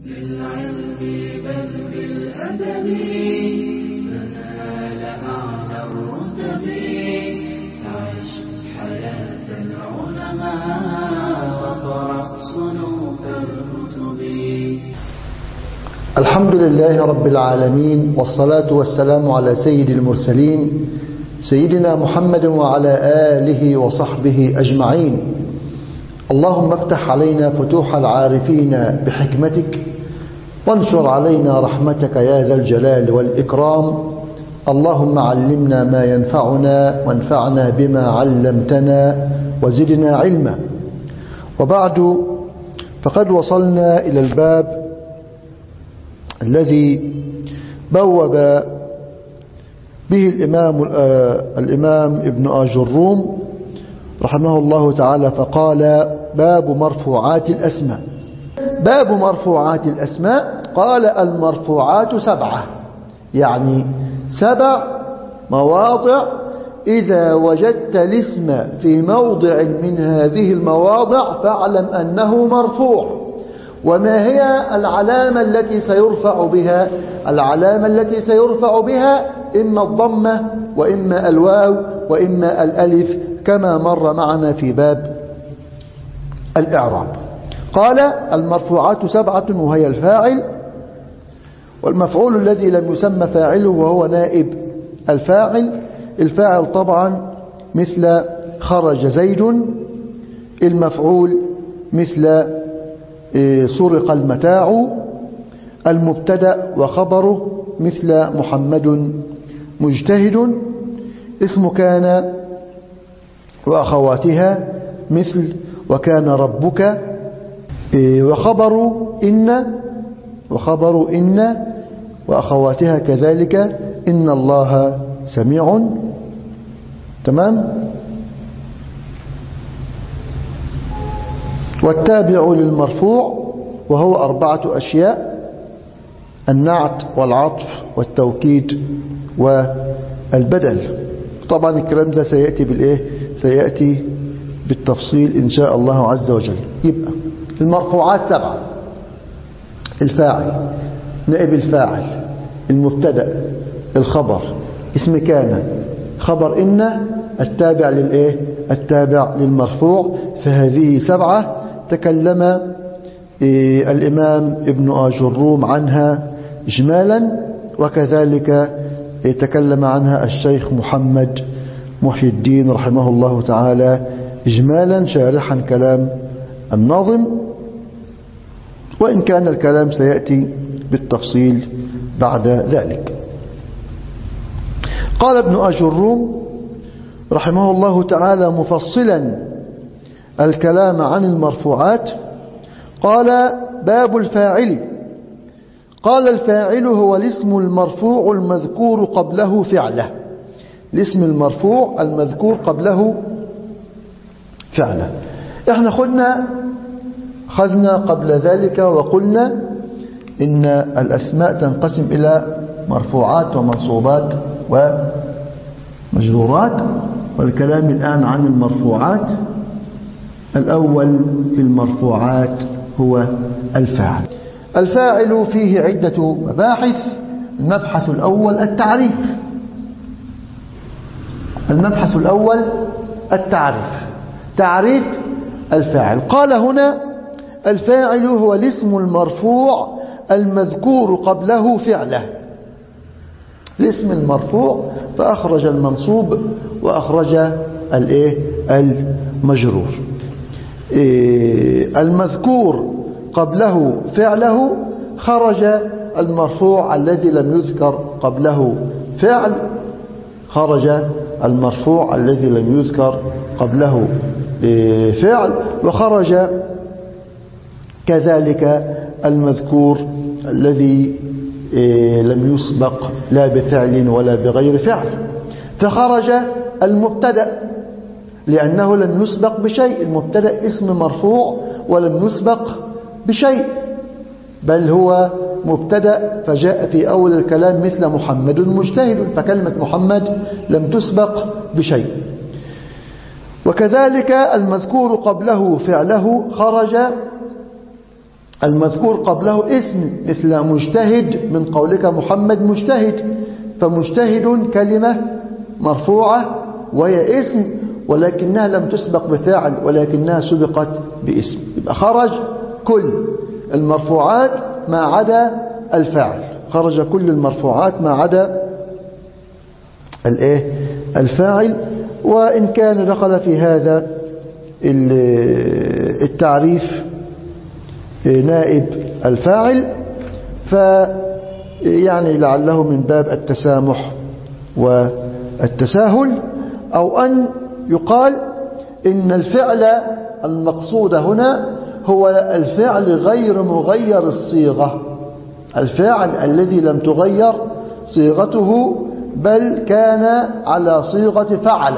بالعلم بل بالأدب تنال أعلى الرتب عش حياة العلماء وقرأ صنوف الكتب. الحمد لله رب العالمين، والصلاة والسلام على سيد المرسلين سيدنا محمد وعلى آله وصحبه أجمعين. اللهم افتح علينا فتوح العارفين بحكمتك، وانشر علينا رحمتك يا ذا الجلال والإكرام. اللهم علمنا ما ينفعنا وانفعنا بما علمتنا وزدنا علما. وبعد، فقد وصلنا إلى الباب الذي بوب به الإمام ابن آجروم رحمه الله تعالى، فقال: باب مرفوعات الأسماء. باب مرفوعات الأسماء. قال: المرفوعات 7، يعني 7 مواضع. إذا وجدت الاسم في موضع من هذه المواضع فاعلم أنه مرفوع. وما هي العلامة التي سيرفع بها؟ العلامة التي سيرفع بها إما الضمة وإما الواو وإما الألف، كما مر معنا في باب الإعراب. قال: المرفوعات 7، وهي الفاعل والمفعول الذي لم يسمى فاعله وهو نائب الفاعل. الفاعل طبعا مثل خرج زيد، المفعول مثل سرق المتاع، المبتدأ وخبره مثل محمد مجتهد، اسم كان وأخواتها مثل وكان ربك، وخبر إن وأخواتها كذلك إن الله سميع. تمام. والتابع للمرفوع وهو 4 أشياء: النعت والعطف والتوكيد والبدل. طبعا الكلام ده سيأتي بالتفصيل إن شاء الله عز وجل. يبقى المرفوعات 7: الفاعل، نائب الفاعل، المبتدأ، الخبر، اسم كان، خبر إن، التابع التابع للمرفوع. فهذه 7 تكلم الإمام ابن آجروم عنها إجمالا، وكذلك تكلم عنها الشيخ محمد محي الدين رحمه الله تعالى إجمالا، شارحا كلام الناظم، وإن كان الكلام سيأتي بالتفصيل بعد ذلك. قال ابن آجروم رحمه الله تعالى مفصلا الكلام عن المرفوعات، قال: باب الفاعل. قال: الفاعل هو الاسم المرفوع المذكور قبله فعله. الاسم المرفوع المذكور قبله فعله. احنا خذنا قبل ذلك وقلنا إن الأسماء تنقسم إلى مرفوعات ومنصوبات ومجرورات، والكلام الآن عن المرفوعات. الأول في المرفوعات هو الفاعل. الفاعل فيه عدة مباحث. المبحث الأول التعريف. تعريف الفاعل. قال هنا: الفاعل هو الاسم المرفوع المذكور قبله فعله. الاسم المرفوع، فأخرج المنصوب وأخرج المجرور. المذكور قبله فعله، خرج المرفوع الذي لم يذكر قبله فعل، وخرج كذلك المذكور الذي لم يسبق لا بفعل ولا بغير فعل. فخرج المبتدأ لأنه لم يسبق بشيء. المبتدأ اسم مرفوع ولم يسبق بشيء، بل هو مبتدأ فجاء في أول الكلام مثل محمد مجتهد، فكلمة محمد لم تسبق بشيء. وكذلك المذكور قبله فعله خرج المذكور قبله اسم مثل مجتهد من قولك محمد مجتهد، فمجتهد كلمة مرفوعة وهي اسم ولكنها لم تسبق بفاعل ولكنها سبقت باسم. يبقى خرج كل المرفوعات ما عدا الفاعل، خرج كل المرفوعات ما عدا الفاعل. وإن كان دخل في هذا التعريف نائب الفاعل فيعني لعله من باب التسامح والتساهل، أو أن يقال إن الفعل المقصود هنا هو الفعل غير مغير الصيغة، الفعل الذي لم تغير صيغته بل كان على صيغة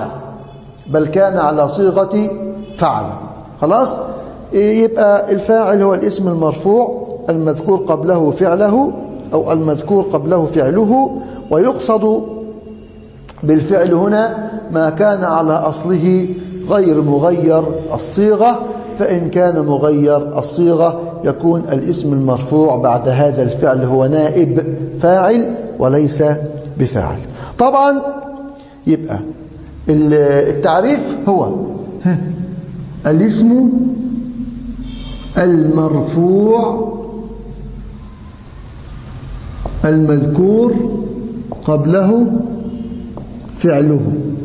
فعل، خلاص. يبقى الفاعل هو الاسم المرفوع المذكور قبله فعله أو المذكور قبله فعله، ويقصد بالفعل هنا ما كان على أصله غير مغير الصيغة، فإن كان مغير الصيغة يكون الاسم المرفوع بعد هذا الفعل هو نائب فاعل وليس بفاعل. طبعا يبقى التعريف هو الاسم المرفوع المذكور قبله فعله،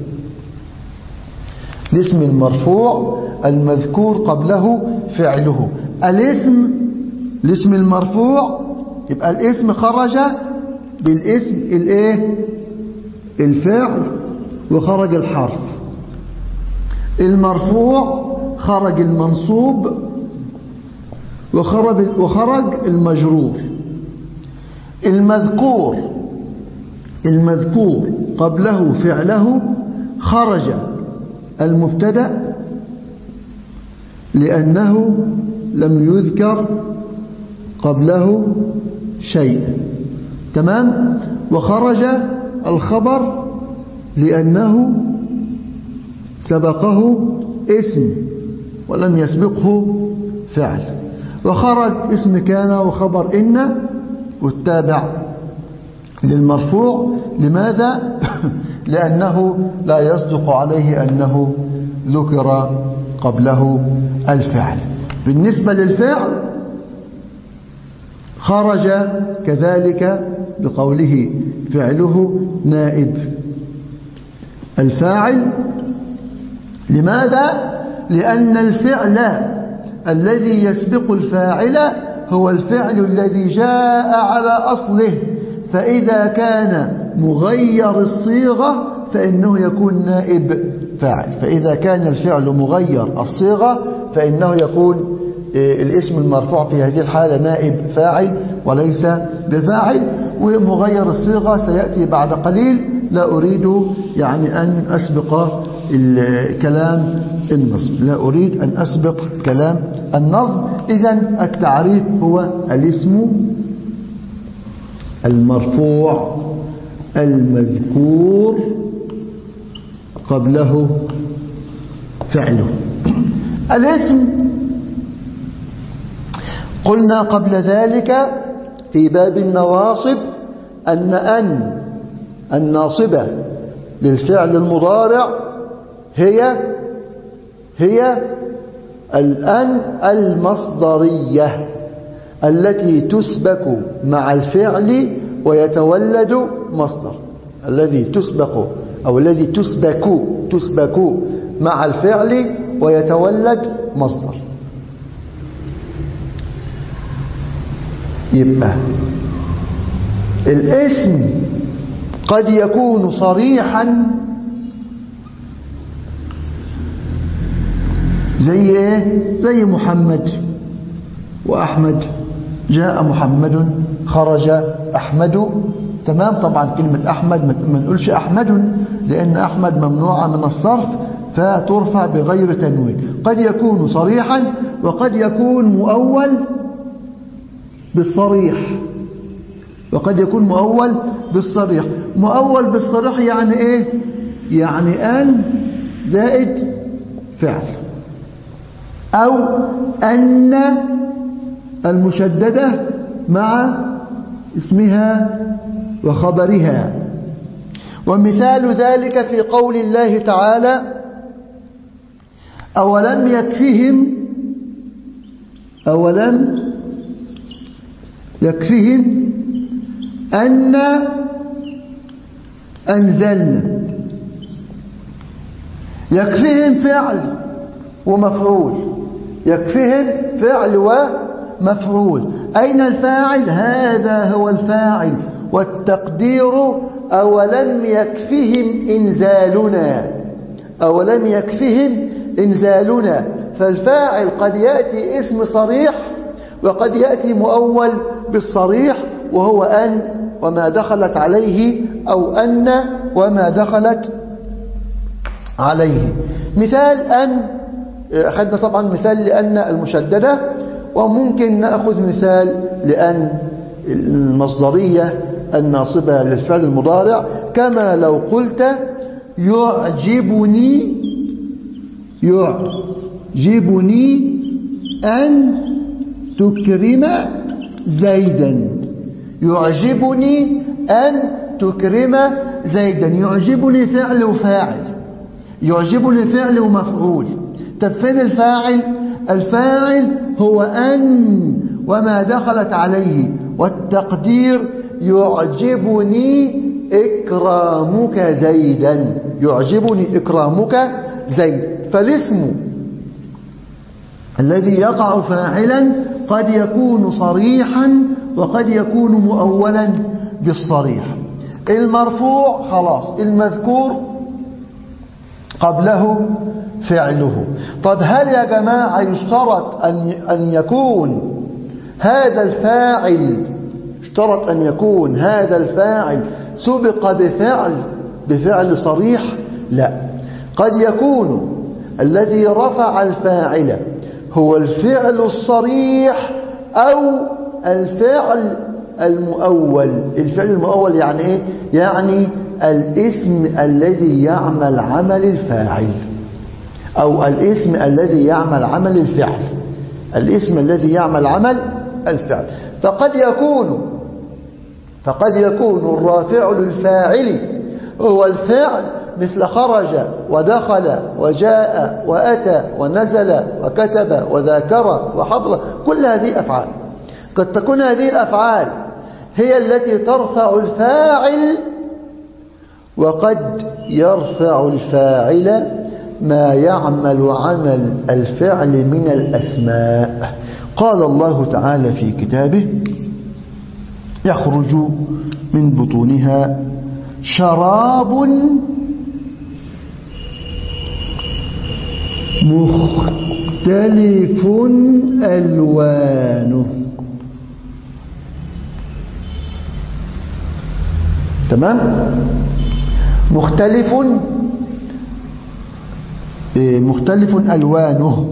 الاسم المرفوع المذكور قبله فعله. الاسم المرفوع يبقى الاسم خرج بالاسم الفعل وخرج الحرف، المرفوع خرج المنصوب وخرج المجرور، المذكور قبله فعله خرج المبتدأ لأنه لم يذكر قبله شيء، تمام، وخرج الخبر لأنه سبقه اسم ولم يسبقه فعل، وخرج اسم كان وخبر إن والتابع للمرفوع. لماذا؟ لأنه لا يصدق عليه أنه ذكر قبله الفعل. بالنسبة للفعل خرج كذلك بقوله فعله نائب الفاعل. لماذا؟ لأن الفعل الذي يسبق الفاعل هو الفعل الذي جاء على أصله، فإذا كان مغير الصيغة فإنه يكون نائب فاعل، فإذا كان الفعل مغير الصيغة فإنه يكون الاسم المرفوع في هذه الحالة نائب فاعل وليس بفاعل. ومغير الصيغة سيأتي بعد قليل، لا أريد يعني أن أسبق الكلام النصب، لا أريد أن أسبق كلام النصب. إذن التعريف هو الاسم المرفوع المذكور قبله فعله. الاسم قلنا قبل ذلك في باب النواصب أن الناصبة للفعل المضارع هي الأن المصدرية التي تسبق مع الفعل ويتولد مصدر، الذي تسبق أو الذي تسبق مع الفعل ويتولد مصدر. يبقى الاسم قد يكون صريحا زي محمد وأحمد، جاء محمد خرج أحمد، تمام. طبعا كلمة أحمد ما نقولش أحمد لأن أحمد ممنوعة من الصرف فترفع بغير تنوين. قد يكون صريحا وقد يكون مؤول بالصريح، وقد يكون مؤول بالصريح. مؤول بالصريح يعني ايه؟ يعني أن زائد فعل، أو أن المشددة مع اسمها وخبرها. ومثال ذلك في قول الله تعالى: أولم يكفهم أن أنزلنا. يكفهم فعل ومفعول، يكفهم فعل ومفعول. أين الفاعل؟ هذا هو الفاعل، والتقدير أولم يكفهم إنزالنا، أولم يكفهم إنزالنا. فالفاعل قد يأتي اسم صريح وقد يأتي مؤول بالصريح، وهو أن وما دخلت عليه، أو أن وما دخلت عليه. مثال أن، أخذنا طبعا مثال لأن المشددة، وممكن نأخذ مثال لأن المصدرية الناصبة للفعل المضارع، كما لو قلت يعجبني أن تكرم زيدا. يعجبني أن تكرم زيدا. يعجبني فعل وفاعل، يعجبني فعل ومفعول. طب فين الفاعل؟ الفاعل هو أن وما دخلت عليه، والتقدير يعجبني إكرامك زيدا، يعجبني إكرامك زيد. فالاسم الذي يقع فاعلا قد يكون صريحا وقد يكون مؤولا بالصريح. المرفوع خلاص، المذكور قبله فعله. طب هل يا جماعة يشترط أن يكون هذا الفاعل، اشترط أن يكون هذا الفاعل سبق بفعل صريح؟ لا، قد يكون الذي رفع الفاعل هو الفعل الصريح أو الفعل المؤول. الفعل المؤول يعني إيه؟ يعني الاسم الذي يعمل عمل الفاعل، أو الاسم الذي يعمل عمل الفعل، الاسم الذي يعمل عمل الفعل. فقد يكون الرافع للفاعل هو الفعل، مثل خرج ودخل وجاء وأتى ونزل وكتب وذاكر وحفظ. كل هذه أفعال، قد تكون هذه الأفعال هي التي ترفع الفاعل، وقد يرفع الفاعل ما يعمل عمل الفعل من الأسماء. قال الله تعالى في كتابه: يخرج من بطونها شراب مختلف ألوانه. تمام؟ مختلف ألوانه،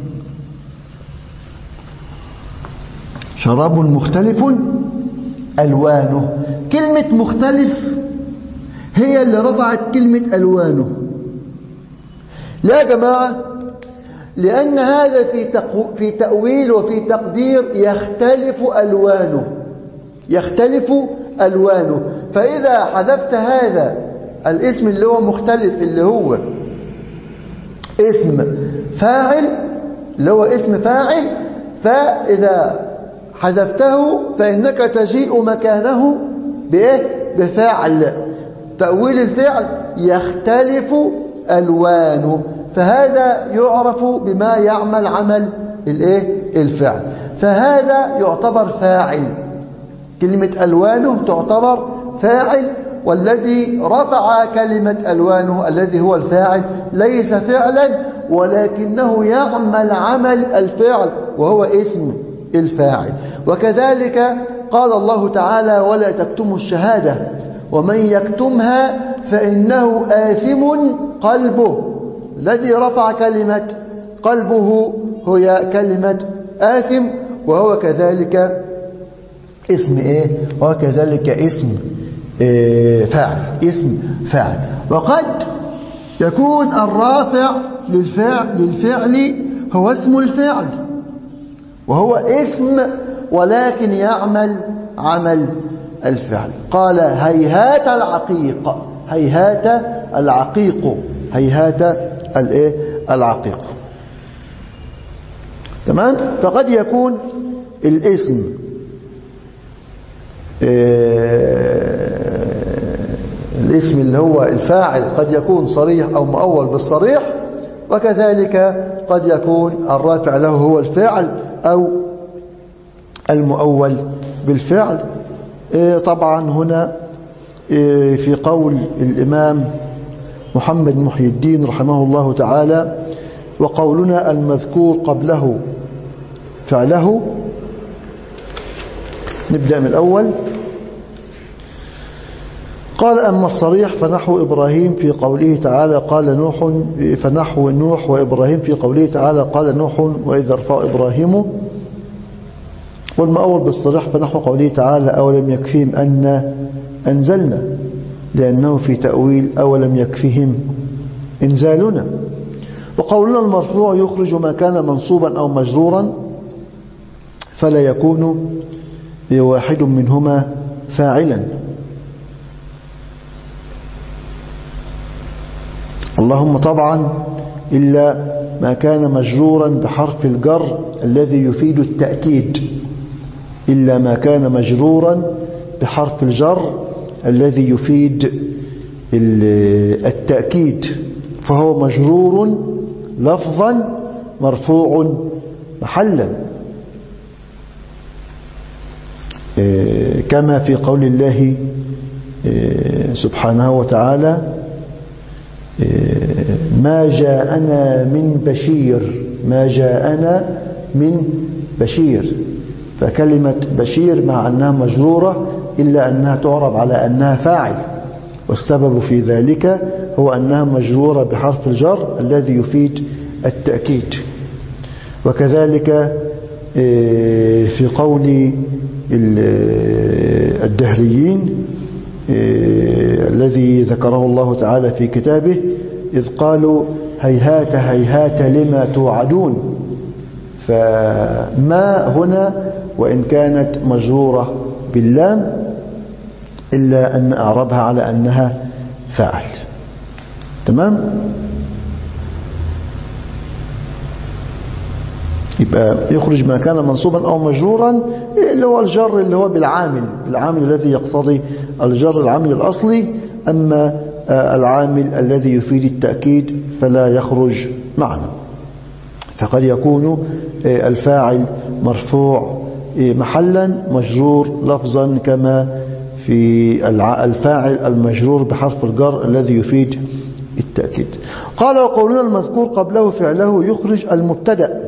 شراب مختلف ألوانه. كلمة مختلف هي اللي رفعت كلمة ألوانه. لا يا جماعة، لأن هذا في تأويل وفي تقدير يختلف ألوانه. فإذا حذفت هذا الاسم اللي هو مختلف، اللي هو اسم فاعل، فإذا حذفته فإنك تجيء مكانه بإيه؟ بفعل. تأويل الفعل يختلف ألوانه، فهذا يعرف بما يعمل عمل الفعل، فهذا يعتبر فاعل. كلمة ألوانه تعتبر فاعل، والذي رفع كلمة ألوانه الذي هو الفاعل ليس فعلا، ولكنه يعمل عمل الفعل وهو اسم الفاعل. وكذلك قال الله تعالى: ولا تكتموا الشهادة ومن يكتمها فإنه آثم قلبه. الذي رفع كلمة قلبه هي كلمة آثم، وهو كذلك اسم وهو كذلك اسم فاعل. وقد يكون الرافع للفعل هو اسم الفعل، وهو اسم ولكن يعمل عمل الفعل. قال هيهات العقيق، هيهات العقيق، هيهات العقيق. تمام. فقد يكون الاسم الاسم اللي هو الفاعل قد يكون صريح أو مؤول بالصريح، وكذلك قد يكون الرافع له هو الفاعل أو المؤول بالفعل. طبعا هنا في قول الإمام محمد محي الدين رحمه الله تعالى: وقولنا المذكور قبله فعله. نبدأ من الأول. قال أما الصريح فنحو إبراهيم في قوله تعالى قال نوح، فنحو نوح وإبراهيم في قوله تعالى قال نوح وإذ رفع إبراهيم. والمؤول بالصريح فنحو قوله تعالى أولم يكفيهم أن أنزلنا، لأنه في تأويل أولم يكفيهم إنزالنا. وقولنا المرفوع يخرج ما كان منصوبا أو مجرورا فلا يكون واحد منهما فاعلا. اللهم طبعا إلا ما كان مجرورا بحرف الجر الذي يفيد التأكيد، إلا ما كان مجرورا بحرف الجر الذي يفيد التأكيد فهو مجرور لفظا مرفوع محلا، كما في قول الله سبحانه وتعالى ما جاءنا من بشير، ما جاءنا من بشير. فكلمة بشير مع أنها مجرورة إلا أنها تعرب على أنها فاعل، والسبب في ذلك هو أنها مجرورة بحرف الجر الذي يفيد التأكيد. وكذلك في قول الدهريين الذي ذكره الله تعالى في كتابه إذ قالوا هيهات هيهات لما توعدون. فما هنا وإن كانت مجرورة باللام إلا أن أعربها على أنها فاعل. تمام. يبقى يخرج ما كان منصوبا أو مجرورا اللي هو الجر اللي هو بالعامل الذي يقتضي الجر، العامل الأصلي. أما العامل الذي يفيد التأكيد فلا يخرج معنا. فقد يكون الفاعل مرفوع محلا مجرور لفظا، كما في الفاعل المجرور بحرف الجر الذي يفيد التأكيد. قال وقولنا المذكور قبله فعله يخرج المبتدأ،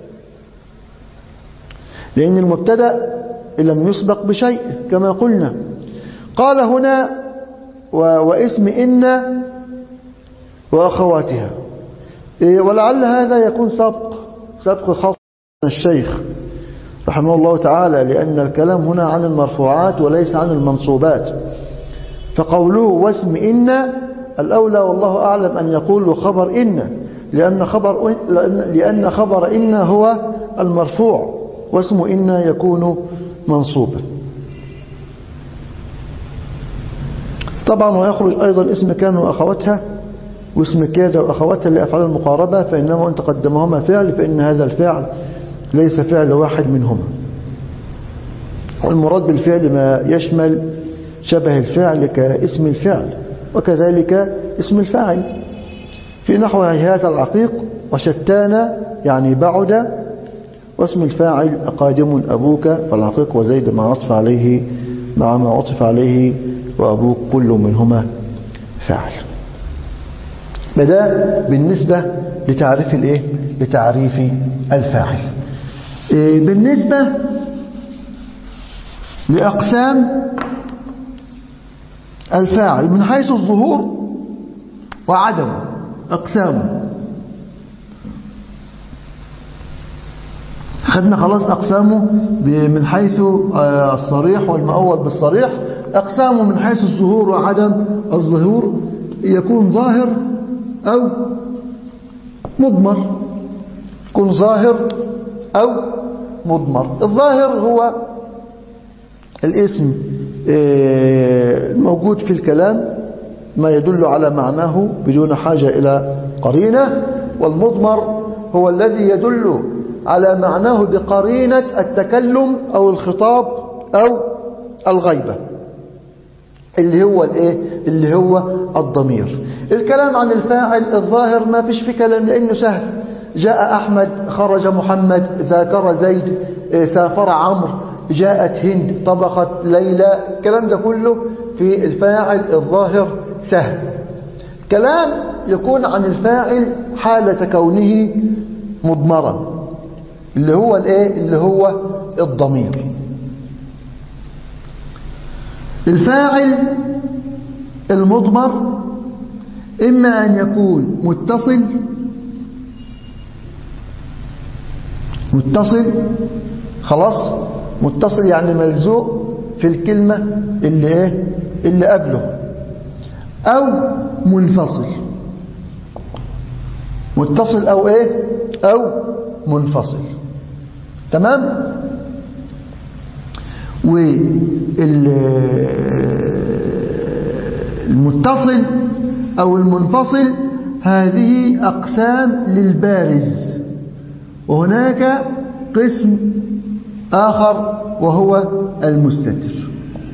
لأن المبتدأ لم يسبق بشيء كما قلنا. قال هنا واسم إن وأخواتها، ولعل هذا يكون سبق خط الشيخ رحمه الله تعالى، لأن الكلام هنا عن المرفوعات وليس عن المنصوبات. فقوله واسم إن الأولى والله أعلم أن يقول خبر إن، لأن خبر إن هو المرفوع، واسم إن يكون منصوبا. طبعا ويخرج أيضا اسم كان وأخواتها واسم كاد وأخواتها لأفعال المقاربة، فإنما أن تقدمهما فعل فإن هذا الفعل ليس فعل واحد منهما. والمراد بالفعل ما يشمل شبه الفعل كاسم الفعل، وكذلك اسم الفاعل. في نحو هيهات العقيق وشتان يعني بعد، واسم الفاعل قادم أبوك فالعقيق وزيد مع ما عطف عليه وأبوك كل منهما فاعل. بدأ بالنسبة لتعريف الفاعل. بالنسبة لأقسام الفاعل من حيث الظهور وعدم أقسامه، خدنا خلاص أقسامه من حيث الصريح والمؤول بالصريح. أقسامه من حيث الظهور وعدم الظهور يكون ظاهر أو مضمر، يكون ظاهر أو مضمر. الظاهر هو الاسم الموجود في الكلام ما يدل على معناه بدون حاجة إلى قرينة، والمضمر هو الذي يدل على معناه بقرينة التكلم أو الخطاب أو الغيبة، اللي هو الضمير. الكلام عن الفاعل الظاهر ما فيش في كلام، لأنه سهل. جاء أحمد، خرج محمد، ذاكر زيد، سافر عمرو، جاءت هند، طبخت ليلى. الكلام ده كله في الفاعل الظاهر سهل. كلام يكون عن الفاعل حالة كونه مضمرا، اللي هو الضمير. الفاعل المضمر إما أن يكون متصل يعني ملزوق في الكلمة اللي قبله، أو منفصل. متصل أو منفصل. تمام. والمتصل أو المنفصل هذه أقسام للبارز، وهناك قسم آخر وهو المستتر.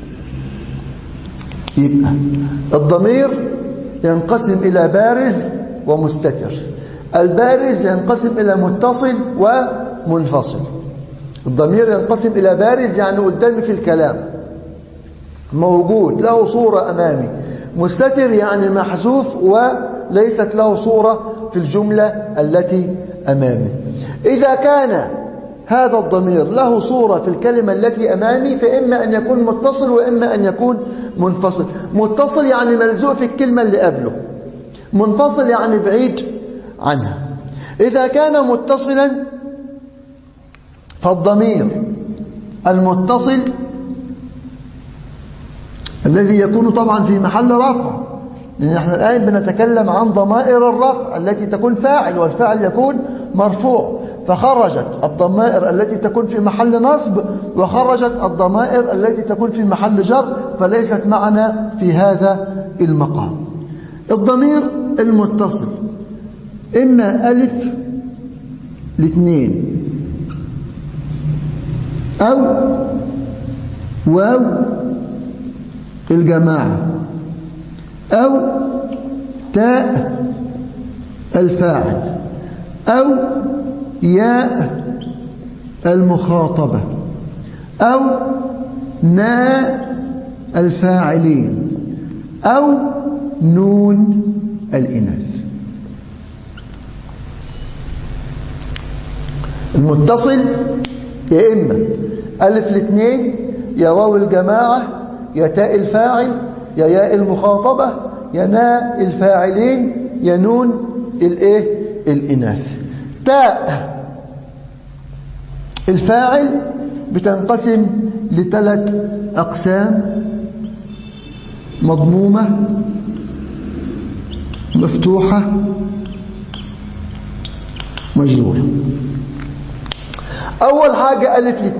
يبقى الضمير ينقسم إلى بارز ومستتر. البارز ينقسم إلى متصل ومنفصل. الضمير ينقسم إلى بارز يعني قدامي في الكلام، موجود له صورة أمامي. مستتر يعني محذوف وليست له صورة في الجملة التي أمامي. إذا كان هذا الضمير له صورة في الكلمة التي أمامي فإما أن يكون متصل وإما أن يكون منفصل. متصل يعني ملزوق في الكلمة اللي قبله، منفصل يعني بعيد عنها. إذا كان متصلا فالضمير المتصل الذي يكون طبعا في محل رفع، لأن احنا الآن بنتكلم عن ضمائر الرفع التي تكون فاعل، والفاعل يكون مرفوع، فخرجت الضمائر التي تكون في محل نصب وخرجت الضمائر التي تكون في محل جر، فليست معنا في هذا المقام. الضمير المتصل إما ألف الاثنين أو واو الجماعة أو تاء الفاعل أو ياء المخاطبة أو ناء الفاعلين أو نون الإناث. المتصل يا إما ألف الاثنين يا واو الجماعة يا تاء الفاعل يا ياء المخاطبة يا ناء الفاعلين يا نون الإناث. تاء الفاعل بتنقسم لثلاث أقسام: مضمومة، مفتوحة، مجرورة. أول حاجة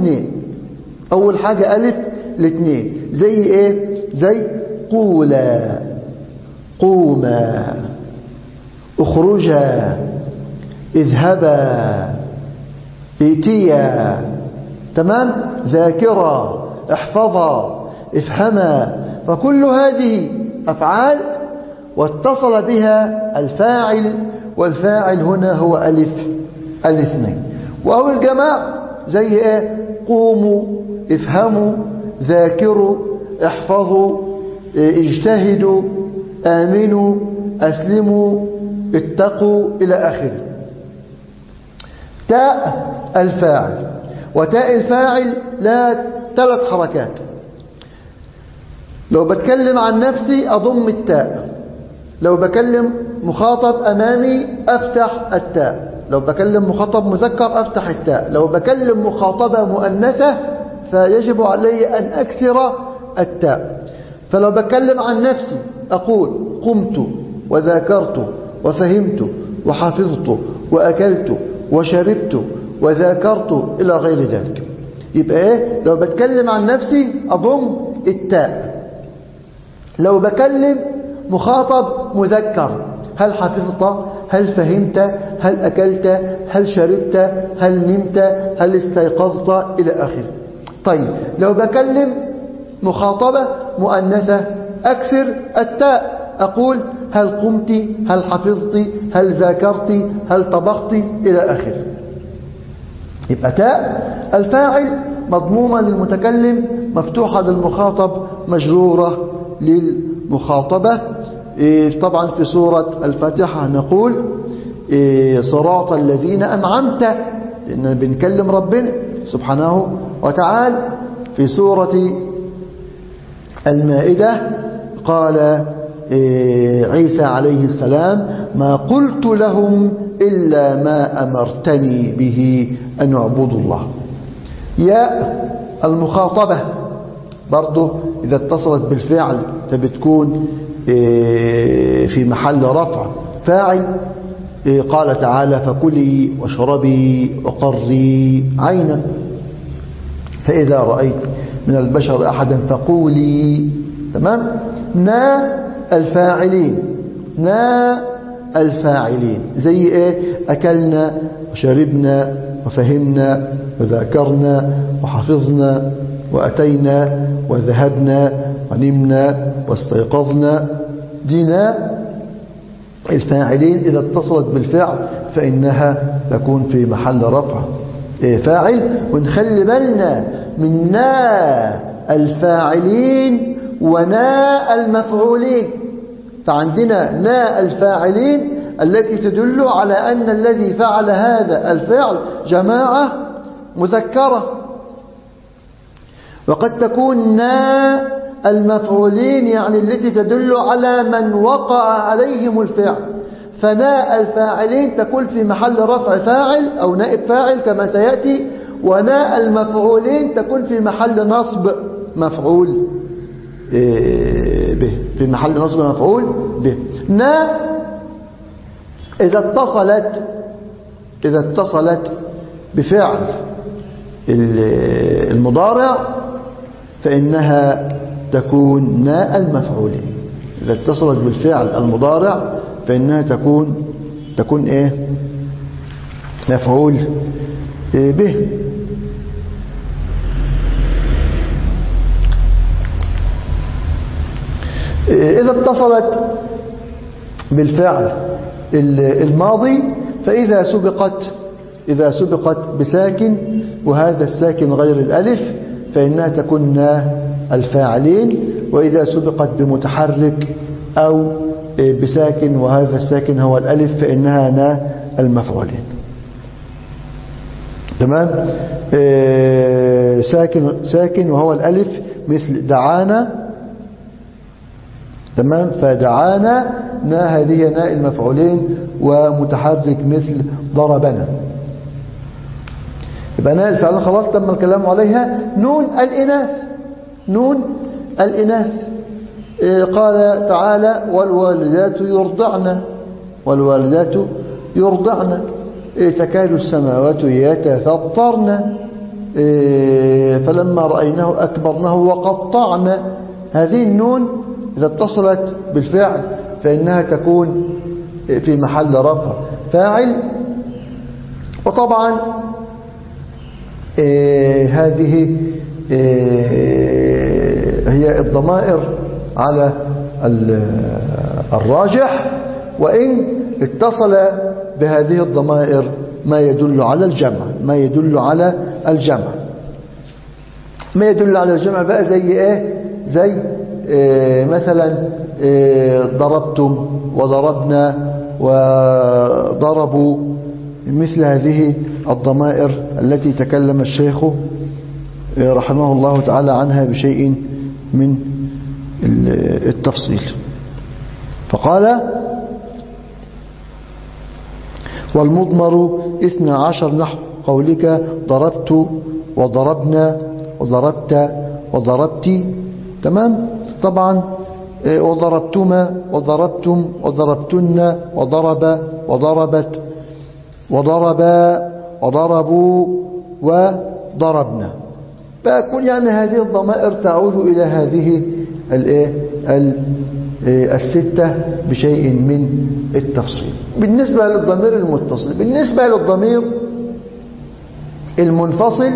ألف الاثنين زي إيه؟ زي قولا، قوما، اخرجا، اذهبا، ائتيا. تمام؟ ذاكرا، احفظا، افهما. فكل هذه أفعال واتصل بها الفاعل، والفاعل هنا هو ألف الاثنين. وهو الجماعة زي ايه؟ قوموا، افهموا، ذاكروا، احفظوا، اجتهدوا، آمنوا، أسلموا، اتقوا، إلى آخره. تاء الفاعل، وتاء الفاعل لا 3 حركات. لو بتكلم عن نفسي أضم التاء، لو بكلم مخاطب أمامي أفتح التاء، لو بكلم مخاطب مذكر أفتح التاء، لو بكلم مخاطبة مؤنثة فيجب علي أن أكسر التاء. فلو بكلم عن نفسي أقول قمت وذاكرت وفهمت وحفظت وأكلت وشربت وذاكرت إلى غير ذلك. يبقى إيه؟ لو بتكلم عن نفسي أضم التاء. لو بكلم مخاطب مذكر، هل حفظت؟ هل فهمت؟ هل أكلت؟ هل شربت؟ هل نمت؟ هل استيقظت؟ إلى آخره. طيب لو بكلم مخاطبة مؤنثة أكسر التاء، أقول هل قمت؟ هل حفظت؟ هل ذاكرت؟ هل طبخت؟ إلى آخره. يبقى تاء الفاعل مضمومة للمتكلم، مفتوحة للمخاطب، مجرورة للمخاطبة. طبعا في سورة الفاتحة نقول صراط الذين أنعمت، لأننا بنكلم ربنا سبحانه وتعالى. في سورة المائدة قال عيسى عليه السلام ما قلت لهم إلا ما أمرتني به أن اعبدوا الله. ياء المخاطبة برضه إذا اتصلت بالفعل فبتكون في محل رفع فاعل. قال تعالى فكلي واشربي وقري عينا، فإذا رأيت من البشر أحدا فقولي. تمام. نا الفاعلين، نا الفاعلين زي إيه؟ أكلنا وشربنا وفهمنا وذاكرنا وحفظنا وأتينا وذهبنا ونمنا واستيقظنا. دينا الفاعلين إذا اتصلت بالفعل فإنها تكون في محل رفع فاعل. ونخلي بالنا من نا الفاعلين ونا المفعولين. فعندنا نا الفاعلين التي تدل على أن الذي فعل هذا الفعل جماعة مذكرة، وقد تكون نا المفعولين يعني التي تدل على من وقع عليهم الفعل. فنا الفاعلين تكون في محل رفع فاعل أو نائب فاعل كما سيأتي، ونا المفعولين تكون في محل نصب مفعول به، في محل نصب مفعول به. نا إذا اتصلت بفعل المضارع فإنها تكون ناء المفعولين. إذا اتصلت بالفعل المضارع فإنها تكون إيه؟ مفعول به. إذا اتصلت بالفعل الماضي فإذا سبقت بساكن، وهذا الساكن غير الألف، فإنها تكون نا الفاعلين. وإذا سبقت بمتحرك أو بساكن وهذا الساكن هو الألف فإنها نا المفعولين. تمام. ساكن وهو الألف مثل دعانا. تمام. فدعانا نا هذه ناء المفعولين، ومتحرك مثل ضربنا. يبقى ناء الفعل خلاص تم الكلام عليها. نون الإناث قال تعالى والوالدات يرضعن تكاد السماوات يتفطرن فلما رأيناه أكبرناه وقطعن. هذه النون إذا اتصلت بالفعل فإنها تكون في محل رفع فاعل. وطبعا هذه هي الضمائر على الراجح، وإن اتصل بهذه الضمائر ما يدل على الجمع بقى زي ايه؟ زي مثلا ضربتم وضربنا وضربوا، مثل هذه الضمائر التي تكلم الشيخ رحمه الله تعالى عنها بشيء من التفصيل. فقال والمضمر 12 نحو قولك ضربت وضربنا وضربت وضربت. تمام. طبعا وضربتما وضربتم وضربتن وضرب وضربت وضربا وضربوا وضربنا. فكل يعني هذه الضمائر تعود إلى هذه الستة بشيء من التفصيل. بالنسبة للضمير المتصل، بالنسبة للضمير المنفصل،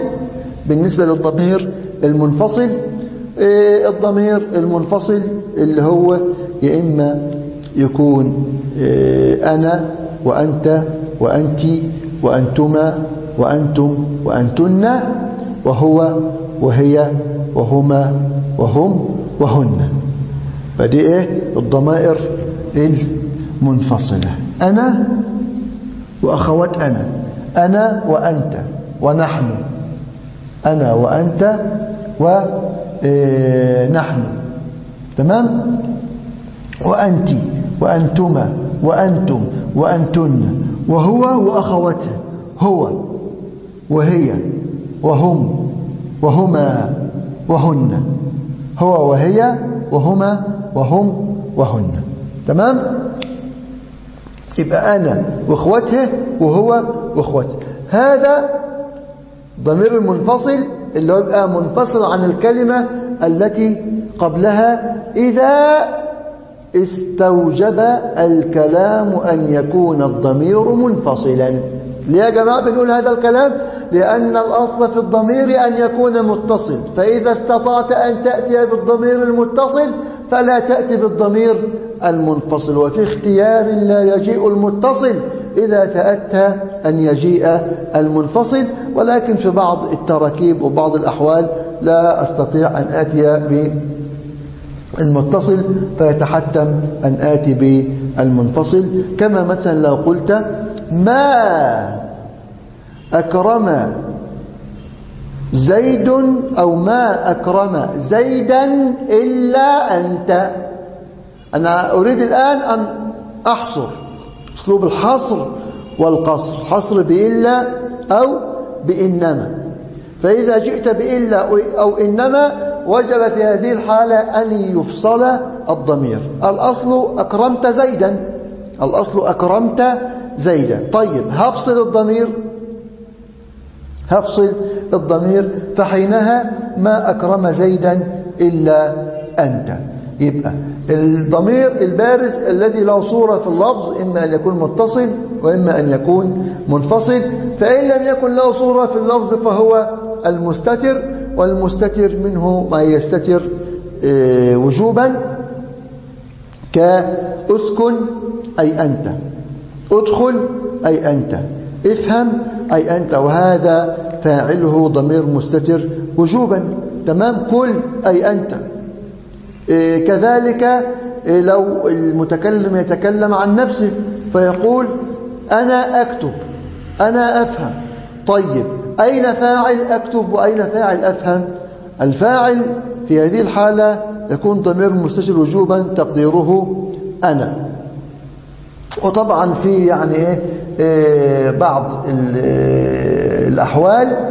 الضمير المنفصل اللي هو يا إما يكون أنا وأنت وأنت وأنتما وأنتم وأنتن، وهو وهي وهما وهم وهن. فدي الضمائر المنفصلة. أنا وأخوات أنا وأنت ونحن، أنا وأنت ونحن، تمام. وأنت وأنتما وأنتم وأنتن، وهو وأخواته، هو وهي وهم وهما وهن، هو وهي وهما وهم وهن، تمام. يبقى أنا وأخوته وهو وأخوته. هذا ضمير المنفصل اللي هو يبقى منفصل عن الكلمة التي قبلها إذا استوجب الكلام أن يكون الضمير منفصلا. ليه يا جماعة بنقول هذا الكلام؟ لأن الأصل في الضمير أن يكون متصل، فإذا استطعت أن تأتي بالضمير المتصل فلا تأتي بالضمير المنفصل. وفي اختيار لا يجيء المتصل إذا تأتى أن يجيء المنفصل، ولكن في بعض التراكيب وبعض الأحوال لا أستطيع أن آتي بالمتصل فيتحتم أن آتي بالمنفصل. كما مثلا لو قلت ما أكرم زيد أو ما أكرم زيدا إلا أنت. أنا أريد الآن أن أحصر، أسلوب الحصر والقصر، حصر بإلا أو بإنما. فإذا جئت بإلا أو إنما وجب في هذه الحالة أن يفصل الضمير. الأصل أكرمت زيدا، الأصل أكرمت زيدا. طيب هفصل الضمير فحينها ما أكرم زيدا إلا أنت. يبقى الضمير البارز الذي له صورة في اللفظ إما أن يكون متصل وإما أن يكون منفصل. فإن لم يكن له صورة في اللفظ فهو المستتر، والمستتر منه ما يستتر وجوبا، كأسكن أي أنت، أدخل أي أنت، افهم أي أنت، وهذا فاعله ضمير مستتر وجوبا، تمام. كل أي أنت. كذلك لو المتكلم يتكلم عن نفسه فيقول أنا أكتب، أنا أفهم. طيب أين فاعل أكتب وأين فاعل أفهم؟ الفاعل في هذه الحالة يكون ضمير مستتر وجوبا تقديره أنا. وطبعا في يعني بعض الأحوال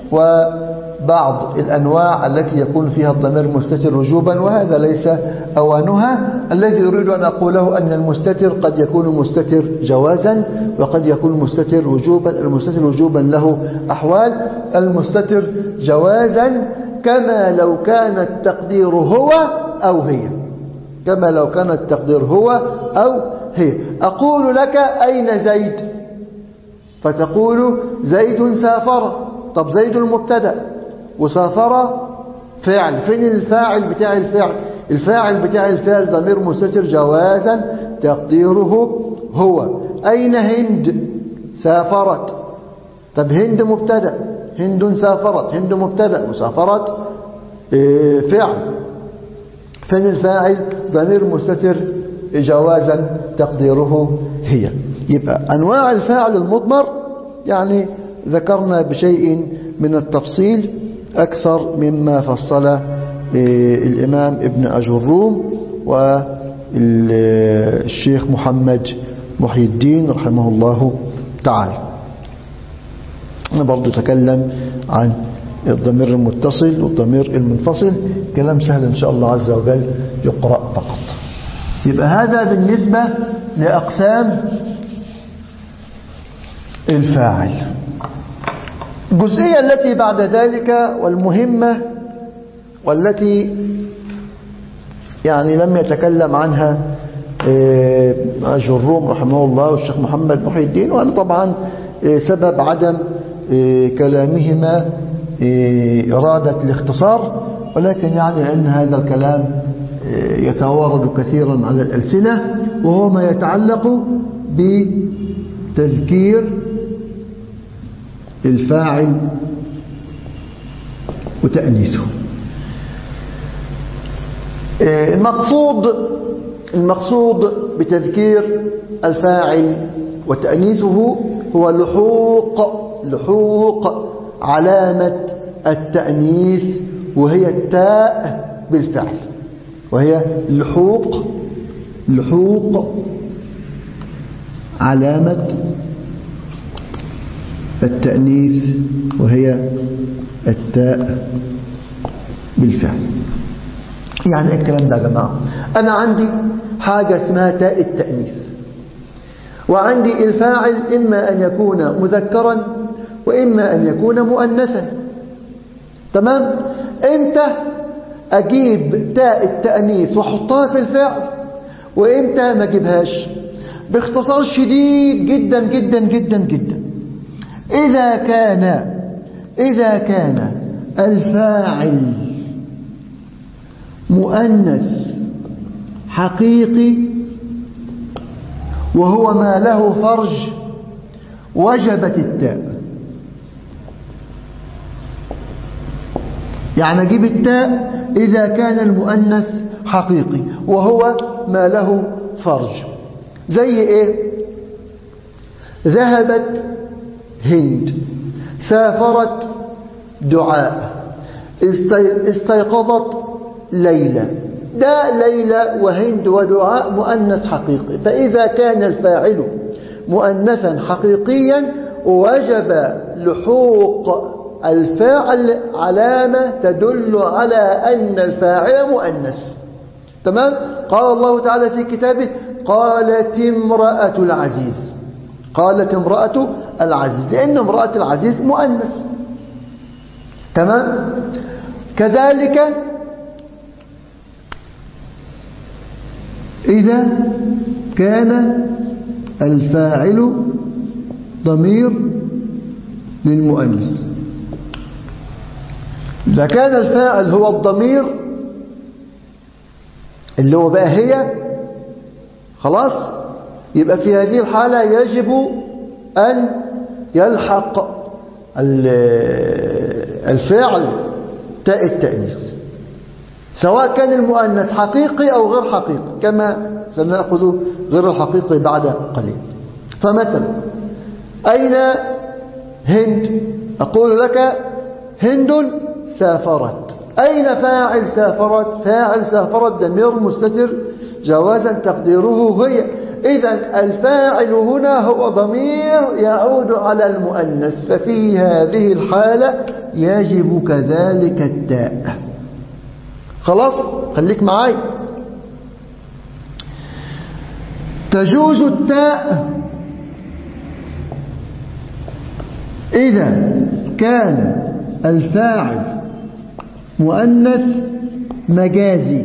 وبعض الأنواع التي يكون فيها الضمير مستتر وجوبا، وهذا ليس أوانها. الذي أريد أن أقوله أن المستتر قد يكون مستتر جوازا وقد يكون مستتر وجوبا. المستتر وجوبا له أحوال. المستتر جوازا كما لو كان التقدير هو أو هي، كما لو كان التقدير هو أو هي. أقول لك أين زيد؟ فتقول زيد سافر. طب زيد المبتدأ وسافر فعل، فين الفاعل بتاع الفعل؟ الفاعل بتاع الفعل ضمير مستتر جوازا تقديره هو. أين هند؟ سافرت. طب هند مبتدأ، هند سافرت، هند مبتدأ وسافرت فعل، فين الفاعل؟ ضمير مستتر جوازا تقديره هي. يبقى أنواع الفاعل المضمر يعني ذكرنا بشيء من التفصيل أكثر مما فصل الإمام ابن أجروم والشيخ محمد محي الدين رحمه الله تعالى. أنا برضو تكلم عن الضمير المتصل والضمير المنفصل، كلام سهل إن شاء الله عز وجل يقرأ فقط. يبقى هذا بالنسبة لأقسام الفاعل. الجزئية التي بعد ذلك والمهمة والتي يعني لم يتكلم عنها جروم رحمه الله والشيخ محمد محي الدين، وأنا طبعا سبب عدم كلامهما إرادة الاختصار، ولكن يعني لأن هذا الكلام يتوارد كثيرا على الألسنة، وهو ما يتعلق بتذكير الفاعل وتأنيسه. المقصود بتذكير الفاعل وتأنيسه هو لحوق علامة التأنيث، وهي التاء بالفعل، وهي لحوق علامة التأنيث وهي التاء بالفعل. يعني ايه الكلام ده يا جماعة؟ أنا عندي حاجة اسمها تاء التأنيث، وعندي الفاعل إما أن يكون مذكرا وإما أن يكون مؤنثا. تمام؟ إمتى أجيب تاء التأنيث وأحطها في الفعل وإمتى ما أجيبهاش؟ باختصار شديد جدا جدا جدا جدا، إذا كان الفاعل مؤنث حقيقي وهو ما له فرج وجبت التاء. يعني أجيب التاء إذا كان المؤنث حقيقي وهو ما له فرج. زي إيه؟ ذهبت هند، سافرت دعاء، استيقظت ليلى. ده ليلى وهند ودعاء مؤنث حقيقي، فإذا كان الفاعل مؤنثا حقيقيا وجب لحوق الفاعل علامة تدل على أن الفاعل مؤنث. تمام؟ قال الله تعالى في كتابه: قالت امرأة العزيز، قالت امرأة العزيز، لأن امرأة العزيز مؤنث. تمام؟ كذلك إذا كان الفاعل ضمير للمؤنث، إذا كان الفاعل هو الضمير اللي هو بقى هي، خلاص، يبقى في هذه الحالة يجب أن يلحق الفعل تاء التأنيث، سواء كان المؤنث حقيقي أو غير حقيقي، كما سنأخذ غير الحقيقي بعد قليل. فمثلا أين هند؟ أقول لك هند سافرت. أين فاعل سافرت؟ فاعل سافرت ضمير مستتر جوازا تقديره هي. إذن الفاعل هنا هو ضمير يعود على المؤنث، ففي هذه الحالة يجب كذلك التاء. خلاص، خليك معاي. تجوز التاء إذا كان الفاعل مؤنث مجازي.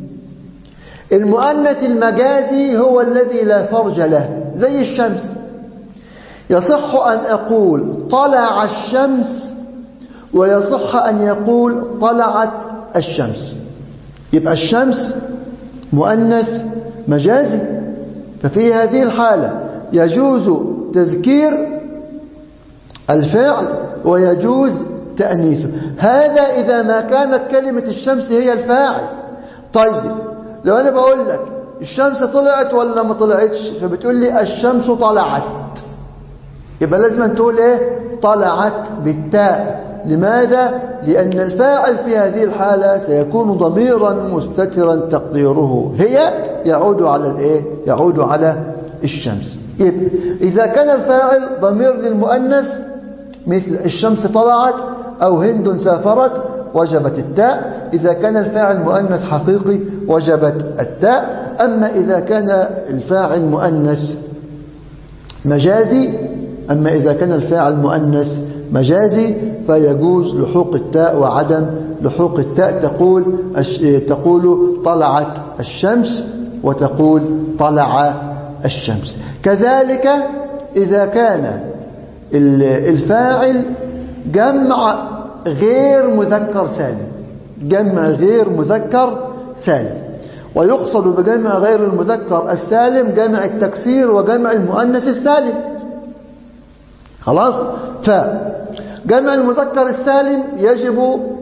المؤنث المجازي هو الذي لا فرج له، زي الشمس. يصح أن أقول طلع الشمس، ويصح أن يقول طلعت الشمس. يبقى الشمس مؤنث مجازي، ففي هذه الحالة يجوز تذكير الفعل ويجوز تأنيثه. هذا إذا ما كانت كلمة الشمس هي الفاعل. طيب لو أنا بقول لك الشمس طلعت ولا ما طلعتش، فبتقول لي الشمس طلعت، يبقى لازم أن تقول إيه؟ طلعت بالتاء. لماذا؟ لأن الفاعل في هذه الحالة سيكون ضميرا مستترا تقديره هي، يعود على الإيه؟ يعود على الشمس. يبقى إذا كان الفاعل ضمير للمؤنث مثل الشمس طلعت أو هند سافرت وجبت التاء. إذا كان الفاعل مؤنث حقيقي وجبت التاء. أما إذا كان الفاعل مؤنث مجازي، أما إذا كان الفاعل مؤنث مجازي فيجوز لحوق التاء وعدم لحوق التاء. تقول طلعت الشمس وتقول طلع الشمس. كذلك إذا كان الفاعل جمع غير مذكر سالم، جمع غير مذكر سالم، ويقصد بجمع غير المذكر السالم جمع التكسير وجمع المؤنث السالم. خلاص؟ فجمع المذكر السالم يجب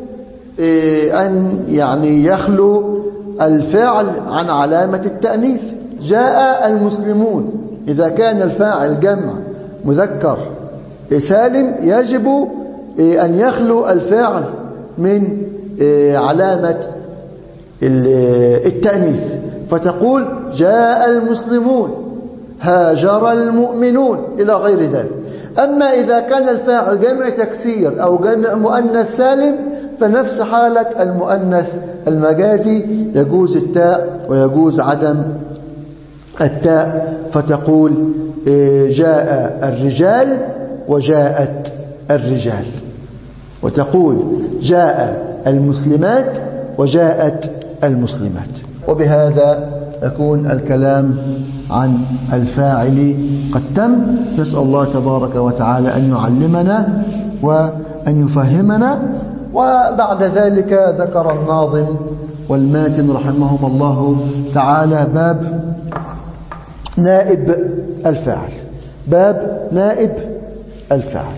أن يخلو الفعل عن علامة التأنيث. جاء المسلمون، إذا كان الفاعل جمع مذكر سالم يجب أن يخلو الفعل من علامة التأنيث، فتقول جاء المسلمون، هاجر المؤمنون، إلى غير ذلك. أما إذا كان الفاعل جمع تكسير أو جمع مؤنث سالم فنفس حالة المؤنث المجازي، يجوز التاء ويجوز عدم التاء، فتقول جاء الرجال وجاءت الرجال، وتقول جاء المسلمات وجاءت المسلمات. وبهذا يكون الكلام عن الفاعل قد تم. نسأل الله تبارك وتعالى أن يعلمنا وأن يفهمنا. وبعد ذلك ذكر الناظم والماتن رحمهم الله تعالى باب نائب الفاعل. باب نائب الفاعل.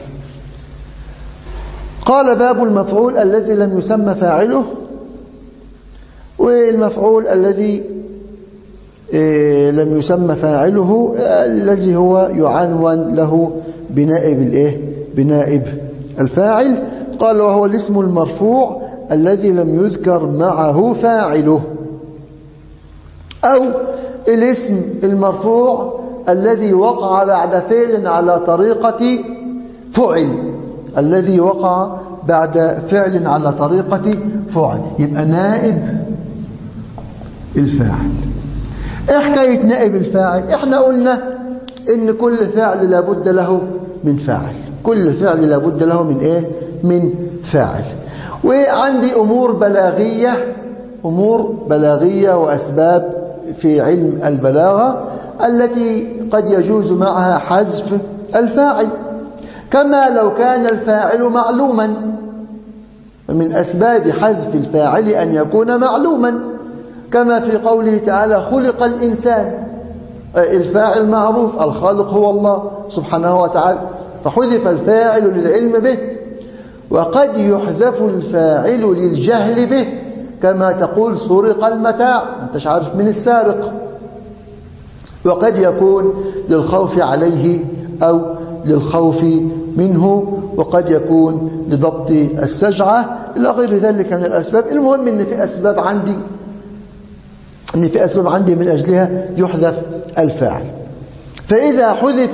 قال باب المفعول الذي لم يسمى فاعله، والمفعول الذي لم يسمى فاعله الذي هو يعنون له بنائب الفاعل. قال وهو الاسم المرفوع الذي لم يذكر معه فاعله، أو الاسم المرفوع الذي وقع بعد فعل على طريقة فعل، الذي وقع بعد فعل على طريقة فعل، يبقى نائب الفاعل. ايه حكاية نائب الفاعل؟ احنا قلنا ان كل فعل لابد له من فاعل، كل فعل لابد له من فاعل. وعندي امور بلاغية واسباب في علم البلاغة التي قد يجوز معها حذف الفاعل، كما لو كان الفاعل معلوما. من أسباب حذف الفاعل أن يكون معلوما، كما في قوله تعالى خلق الإنسان، الفاعل معروف، الخالق هو الله سبحانه وتعالى، فحذف الفاعل للعلم به. وقد يحذف الفاعل للجهل به، كما تقول سرق المتاع، أنتش عارف من السارق. وقد يكون للخوف عليه أو للخوف منه، وقد يكون لضبط السجعة إلى غير ذلك من الأسباب. المهم إن في أسباب عندي من أجلها يحذف الفاعل. فإذا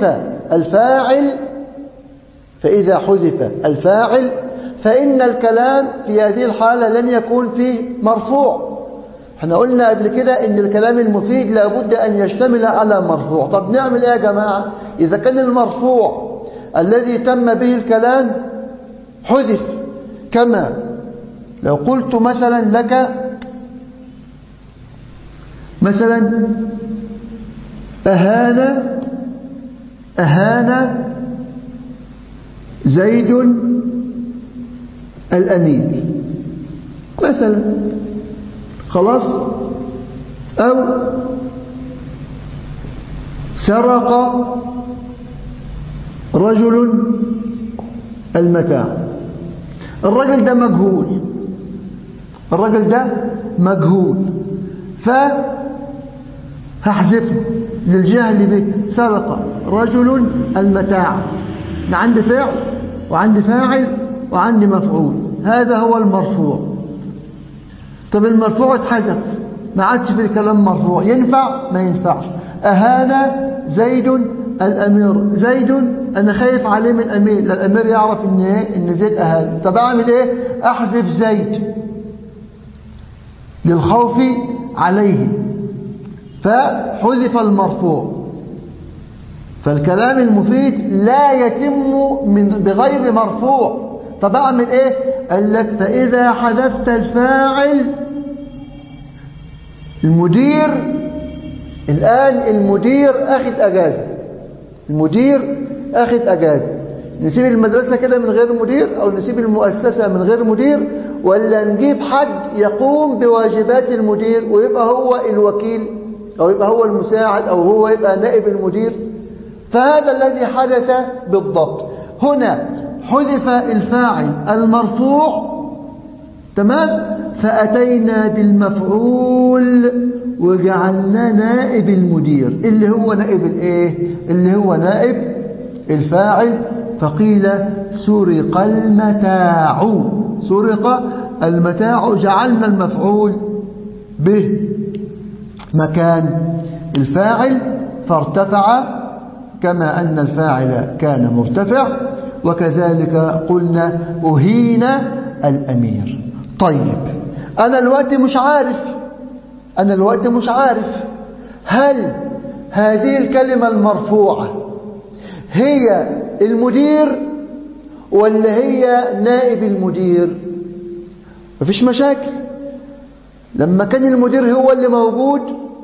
حذف الفاعل فإن الكلام في هذه الحالة لن يكون فيه مرفوع. احنا قلنا قبل كده ان الكلام المفيد لابد ان يشتمل على مرفوع. طب نعمل ايه يا جماعة اذا كان المرفوع الذي تم به الكلام حذف؟ كما لو قلت مثلا لك أهان زيد الأمير مثلا، خلاص. أو سرق رجل المتاع، الرجل ده مجهول، فهحذفه للجهل به. سرق رجل المتاع، عندي فعل وعندي فاعل وعندي مفعول، هذا هو المرفوع. طب المرفوع اتحذف، ما عادش في الكلام مرفوع، ينفع؟ ما ينفعش. أهان زيد الأمير، زيد أنا خايف عليه من الأمير، الأمير يعرف إن زيد أهان. طب أعمل إيه؟ أحذف زيد للخوف عليه، فحذف المرفوع. فالكلام المفيد لا يتم بغير مرفوع. طب أعمل إيه؟ قال لك فإذا حذفت الفاعل المدير، الآن المدير أخذ أجازة، المدير أخذ أجازة، نسيب المدرسة كده من غير مدير، أو نسيب المؤسسة من غير مدير، ولا نجيب حد يقوم بواجبات المدير ويبقى هو الوكيل، أو يبقى هو المساعد، أو هو يبقى نائب المدير؟ فهذا الذي حدث بالضبط هنا. حذف الفاعل المرفوع، تمام، فأتينا بالمفعول وجعلنا نائب المدير اللي هو نائب الايه؟ اللي هو نائب الفاعل. فقيل سرق المتاع، سرق المتاع، جعلنا المفعول به مكان الفاعل فارتفع كما أن الفاعل كان مرتفع. وكذلك قلنا أهين الأمير. طيب أنا الوقت مش عارف هل هذه الكلمة المرفوعة هي المدير ولا هي نائب المدير؟ مفيش مشاكل. لما كان المدير هو اللي موجود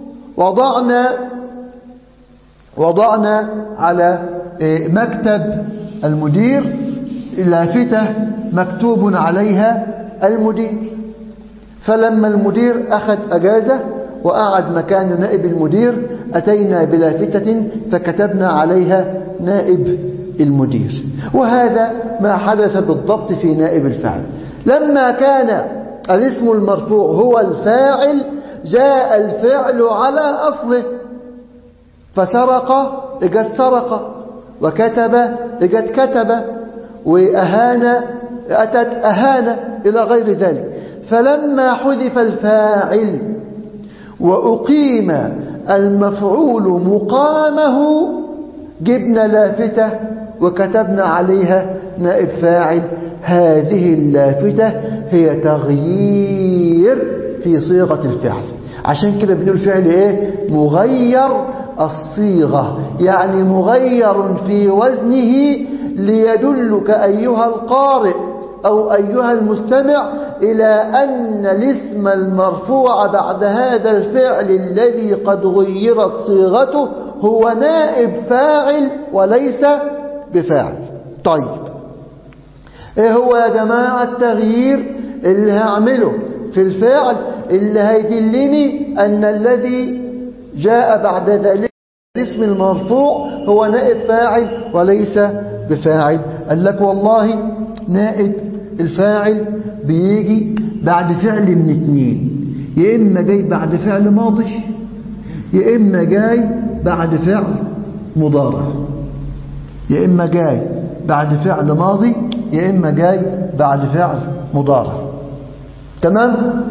وضعنا على مكتب المدير لافتة مكتوب عليها المدير. فلما المدير أخذ أجازة وقعد مكان نائب المدير أتينا بلافتة فكتبنا عليها نائب المدير. وهذا ما حدث بالضبط في نائب الفاعل. لما كان الاسم المرفوع هو الفاعل جاء الفعل على أصله، فسرق اجت سرق، وكتب اجت كتب، وأهان أتت أهان، إلى غير ذلك. فلما حذف الفاعل وأقيم المفعول مقامه جبنا لافتة وكتبنا عليها نائب فاعل. هذه اللافتة هي تغيير في صيغة الفعل. عشان كده بنقول فعل ايه؟ مغير الصيغة، يعني مغير في وزنه، ليدلك أيها القارئ أو أيها المستمع إلى أن الاسم المرفوع بعد هذا الفعل الذي قد غيرت صيغته هو نائب فاعل وليس بفاعل. طيب ايه هو يا جماعة التغيير اللي هعمله في الفعل اللي هيدلني أن الذي جاء بعد ذلك الاسم المرفوع هو نائب فاعل وليس بفاعل؟ قال لك والله نائب الفاعل بيجي بعد فعل من اتنين، يا إما جاي بعد فعل ماضي، يا إما جاي بعد فعل مضارع، يا إما جاي بعد فعل ماضي، يا إما جاي بعد فعل مضارع. تمام؟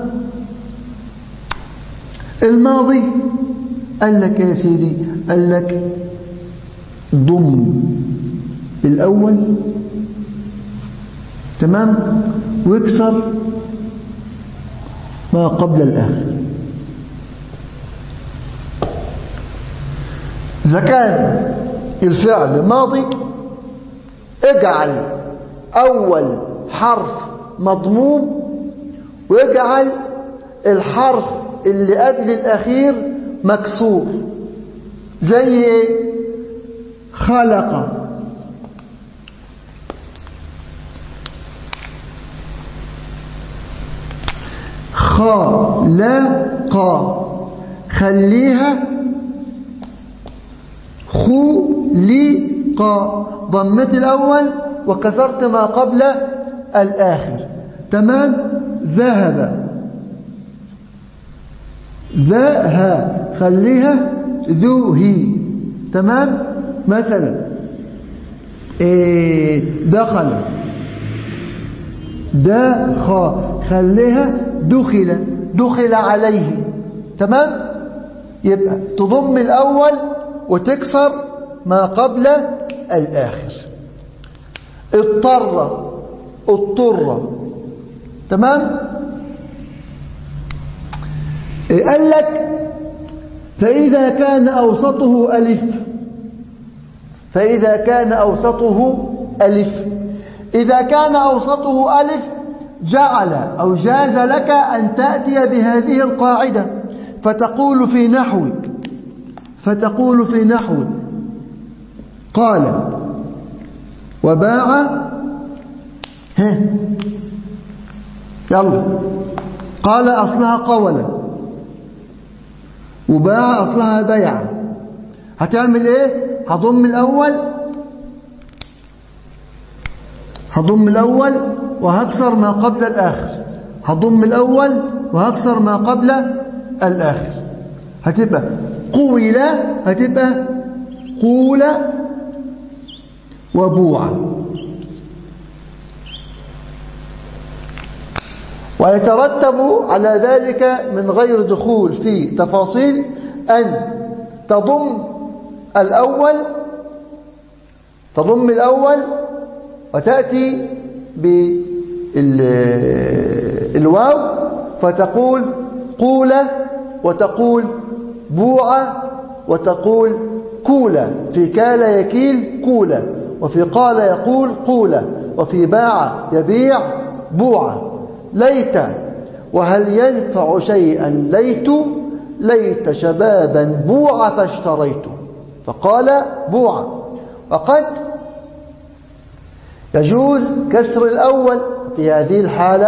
الماضي قال لك يا سيدي، قال لك ضم الأول، تمام، واكسر ما قبل الآخر. إذا كان الفعل ماضي اجعل أول حرف مضموم، واجعل الحرف اللي قبل الأخير مكسور. زي خلق، خلق، خليها خلق، ضمت الأول وكسرت ما قبل الآخر. تمام؟ ذهب، ذهب، خليها ذوهي. تمام؟ مثلا دخل، دخل، خليها دخل، دخل عليه. تمام؟ يبقى تضم الأول وتكسر ما قبل الآخر. اضطر، اضطر. تمام؟ قال لك فإذا كان أوسطه ألف فإذا كان أوسطه ألف، إذا كان أوسطه ألف جعل أو جاز لك أن تأتي بهذه القاعدة فتقول في نحو قال وباع يلا قال أصلها قولة وباع أصلها بيع. هتعمل ايه؟ هضم الأول وهكسر ما قبل الآخر، هضم الأول وهكسر ما قبل الآخر، هتبقى قولة، هتبقى قولة وبوعة. ويترتب على ذلك من غير دخول في تفاصيل أن تضم الأول وتأتي بالواو فتقول قولة وتقول بوعة وتقول كولة. في كال يكيل كولة، وفي قال يقول قولة، وفي باع يبيع بوعة. ليت وهل ينفع شيئا ليت شبابا بوعة فاشتريت، فقال بوعة. وقد يجوز كسر الأول في هذه الحالة،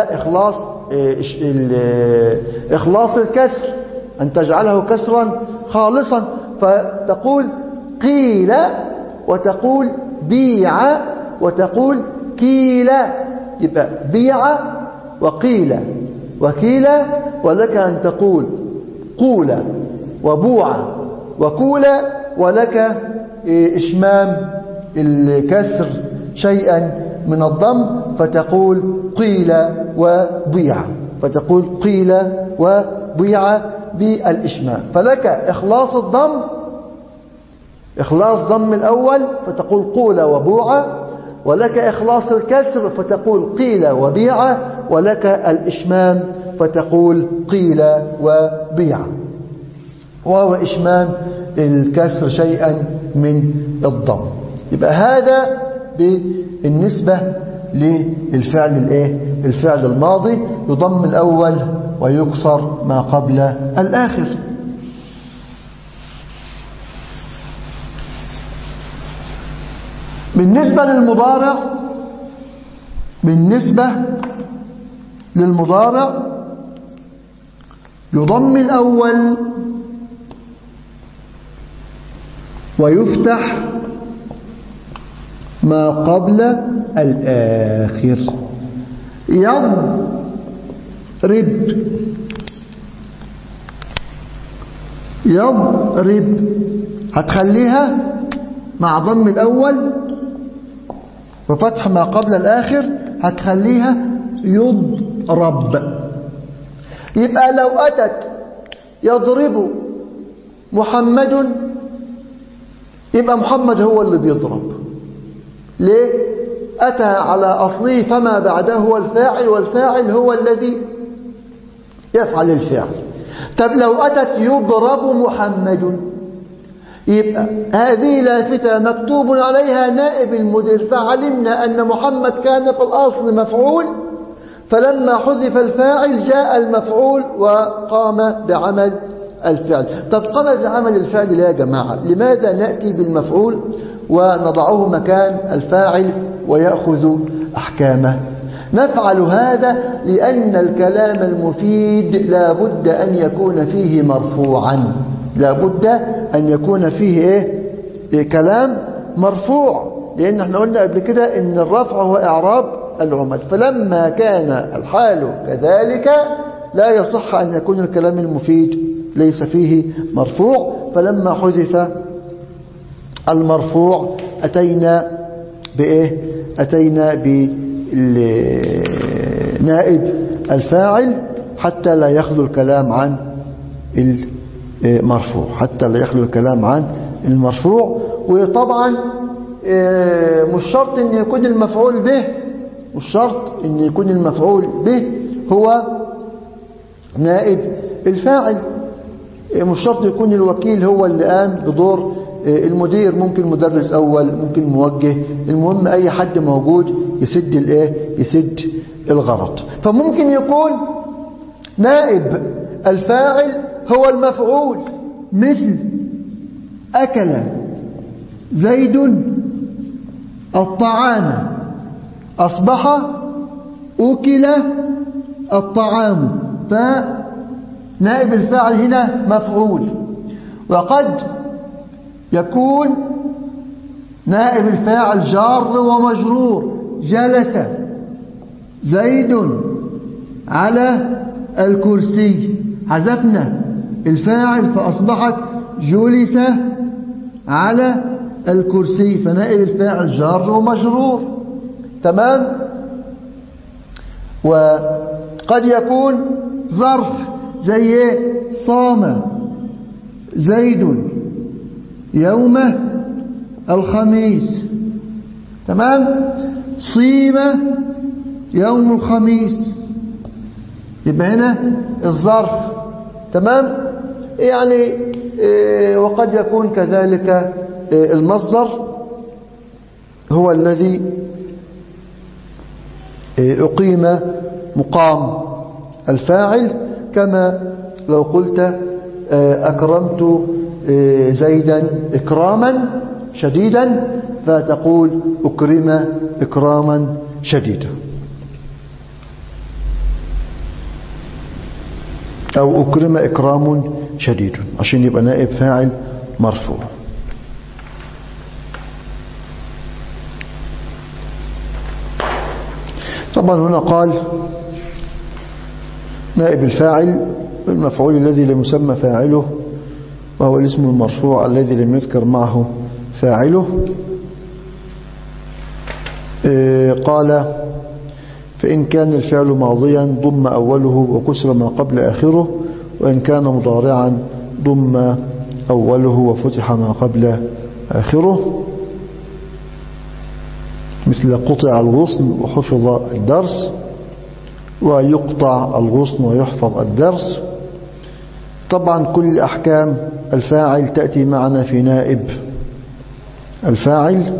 إخلاص الكسر، أن تجعله كسرا خالصا، فتقول قيل وتقول بيع وتقول كيل، يبقى بيع وقيل وكيل. ولك أن تقول قول وبوع وكول، ولك إشمام الكسر شيئا من الضم فتقول قيل وبيع، فتقول قيل وبيع بالإشمام. فلك إخلاص ضم الأول فتقول قول وبوع، ولك إخلاص الكسر فتقول قيل وبيع، ولك الإشمام فتقول قيل وبيع، وهو إشمام الكسر شيئا من الضم. يبقى هذا بالنسبة للفعل الفعل الماضي، يضم الأول ويكسر ما قبل الآخر. بالنسبة للمضارع يضم الأول ويفتح ما قبل الآخر. يضرب هتخليها مع ضم الأول وفتح ما قبل الآخر، هتخليها يضرب. يبقى لو أتت يضرب محمد، يبقى محمد هو اللي بيضرب. ليه؟ أتى على أصله، فما بعده هو الفاعل، والفاعل هو الذي يفعل الفعل. طب لو أتت يضرب محمد، يبقى هذه لافتة مكتوب عليها نائب المدير، فعلمنا أن محمد كان في الأصل مفعول، فلما حذف الفاعل جاء المفعول وقام بعمل الفعل. طب قام بعمل الفعل يا جماعة، لماذا نأتي بالمفعول ونضعه مكان الفاعل ويأخذ أحكامه؟ نفعل هذا لأن الكلام المفيد لا بد أن يكون فيه مرفوعا، لا بد أن يكون فيه كلام مرفوع، لأن احنا قلنا قبل كده إن الرفع هو إعراب العمد. فلما كان الحال كذلك لا يصح أن يكون الكلام المفيد ليس فيه مرفوع، فلما حذف المرفوع أتينا بنائب الفاعل حتى لا يخلو الكلام عن المرفوع، وطبعا مش شرط ان يكون المفعول به هو نائب الفاعل، مش شرط يكون الوكيل هو اللي قام بدور المدير، ممكن مدرس أول، ممكن موجه، المهم أي حد موجود يسد يسد الغرض. فممكن يكون نائب الفاعل هو المفعول، مثل أكل زيد الطعام، أصبح أكل الطعام، فنائب الفاعل هنا مفعول. وقد يكون نائب الفاعل جار ومجرور، جلس زيد على الكرسي، حذفنا الفاعل فأصبحت جلس على الكرسي، فنائب الفاعل جار ومجرور. تمام. وقد يكون ظرف زي صام زيد يوم الخميس. تمام. صيم يوم الخميس، يبقى هنا الظرف. تمام. يعني وقد يكون كذلك المصدر هو الذي أقيم مقام الفاعل، كما لو قلت أكرمت زيدا إكراما شديدا، فتقول أكرم إكراما شديدا، أو أكرم إكرام شديد، عشان يبقى نائب فاعل مرفوع. طبعا هنا قال نائب الفاعل المفعول الذي لم يسمى فاعله، وهو الاسم المرفوع الذي لم يذكر معه فاعله. قال فإن كان الفعل ماضيا ضم أوله وكسر ما قبل آخره، وإن كان مضارعا ضم أوله وفتح ما قبل آخره، مثل قطع الغصن وحفظ الدرس، ويقطع الغصن ويحفظ الدرس. طبعا كل أحكام الفاعل تأتي معنا في نائب الفاعل.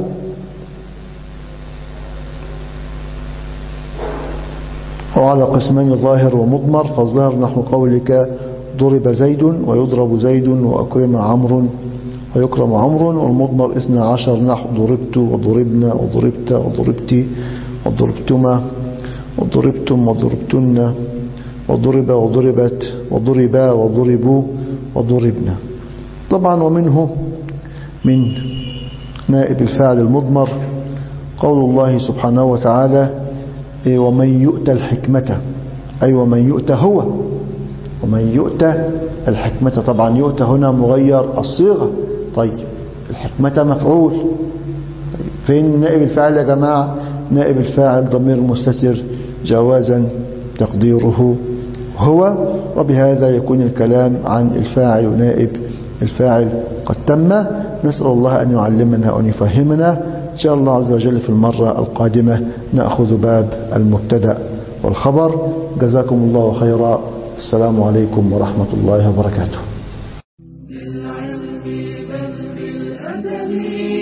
وعلى قسمين ظاهر ومضمر، فالظاهر نحو قولك ضرب زيد ويضرب زيد وأكرم عمرو ويكرم عمرو، والمضمر 12 نحو ضربت وضربنا وضربت وضربت وضربتما وضربتم وضربتن وضرب وضربت وضربا وضربوا وضربنا. طبعا ومنه من نائب الفاعل المضمر قول الله سبحانه وتعالى ومن يؤت الحكمة، أي ومن يؤت هو، ومن يؤت الحكمة. طبعا يؤت هنا مغير الصيغة. طيب الحكمة مفعول. طيب فين نائب الفاعل يا جماعة؟ نائب الفاعل ضمير مستتر جوازا تقديره هو. وبهذا يكون الكلام عن الفاعل ونائب الفاعل قد تم. نسأل الله أن يعلمنا وأن يفهمنا. إن شاء الله عز وجل في المرة القادمة نأخذ باب المبتدأ والخبر. جزاكم الله خيرا. السلام عليكم ورحمة الله وبركاته. بالعلم بل بالأدب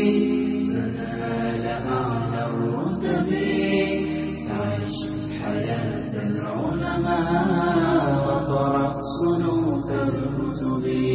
تنال أعلى الرتب، عش حياة العلماء وقرأ صنوف الكتب.